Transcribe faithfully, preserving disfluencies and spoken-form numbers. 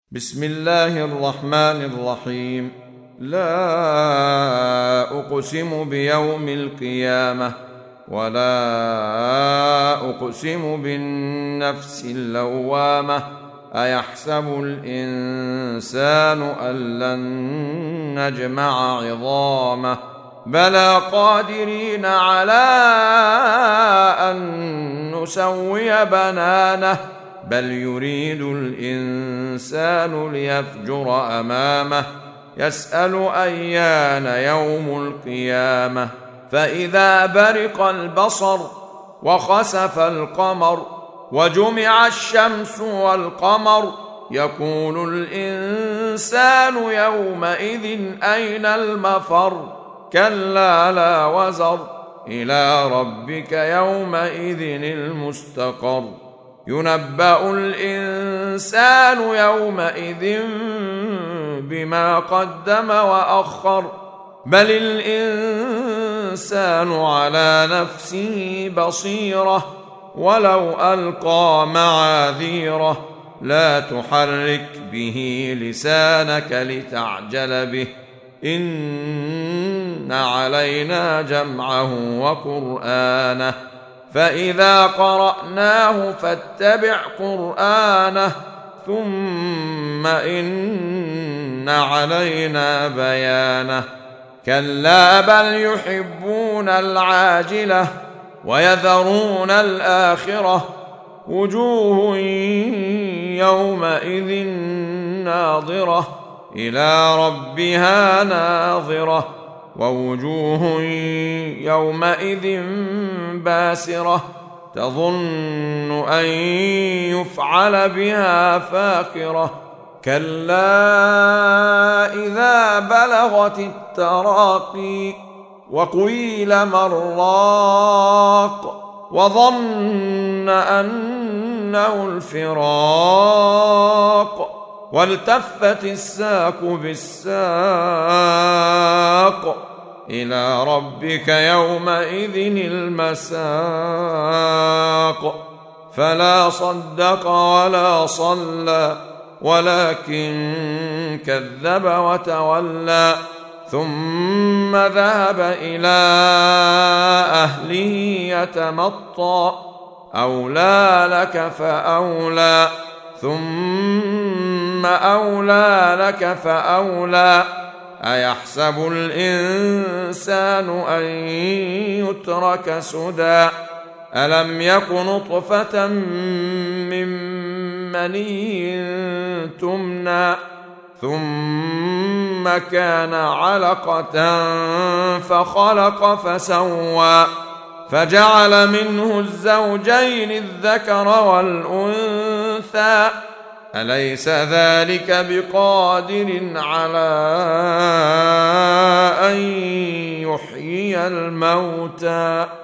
بسم الله الرحمن الرحيم. لا أقسم بيوم القيامة ولا أقسم بالنفس اللوامة أيحسب الإنسان أن لن نجمع عظامه بلى قادرين على أن نسوي بنانه بل يريد الإنسان ليفجر أمامه يسأل أيان يوم القيامة فإذا برق البصر وخسف القمر وجمع الشمس والقمر يقول الإنسان يومئذ أين المفر كلا لا وزر إلى ربك يومئذ المستقر ينبأ الإنسان يومئذ بما قدم وأخر بل الإنسان على نفسه بصيرة ولو ألقى معاذيره لا تحرك به لسانك لتعجل به إن علينا جمعه وقرآنه فإذا قرأناه فاتبع قرآنه ثم إن علينا بيانه كلا بل يحبون العاجلة ويذرون الآخرة وجوه يومئذ ناظرة إلى ربها ناظرة ووجوه يومئذ باسرة تظن أن يفعل بها فاقرة كلا إذا بلغت التراقي وقيل من راق وظن أنه الفراق والتفت الساق بالساق إلى ربك يومئذ المساق فلا صدق ولا صلى ولكن كذب وتولى ثم ذهب إلى أهله يتمطى أولى لك فأولى ثم أولى لك فأولى أيحسب الإنسان أن يترك سدى ألم يك نطفة من مني تمنى ثم كان علقة فخلق فسوى فجعل منه الزوجين الذكر والأنثى أليس ذلك بقادر على أن يحيي الموتى